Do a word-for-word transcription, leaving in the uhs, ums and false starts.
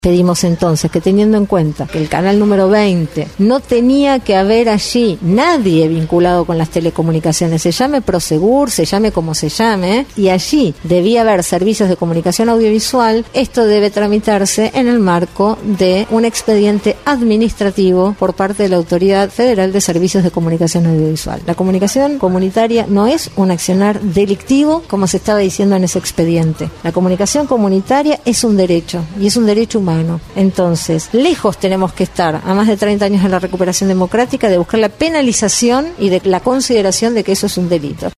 Pedimos entonces que, teniendo en cuenta que el canal número veinte no tenía que haber allí nadie vinculado con las telecomunicaciones, se llame Prosegur, se llame como se llame, y allí debía haber servicios de comunicación audiovisual, esto debe tramitarse en el marco de un expediente administrativo por parte de la Autoridad Federal de Servicios de Comunicación Audiovisual. La comunicación comunitaria no es un accionar delictivo, como se estaba diciendo en ese expediente. La comunicación comunitaria es un derecho, y es un derecho humano. Entonces, lejos tenemos que estar, a más de treinta años de la recuperación democrática, de buscar la penalización y de la consideración de que eso es un delito.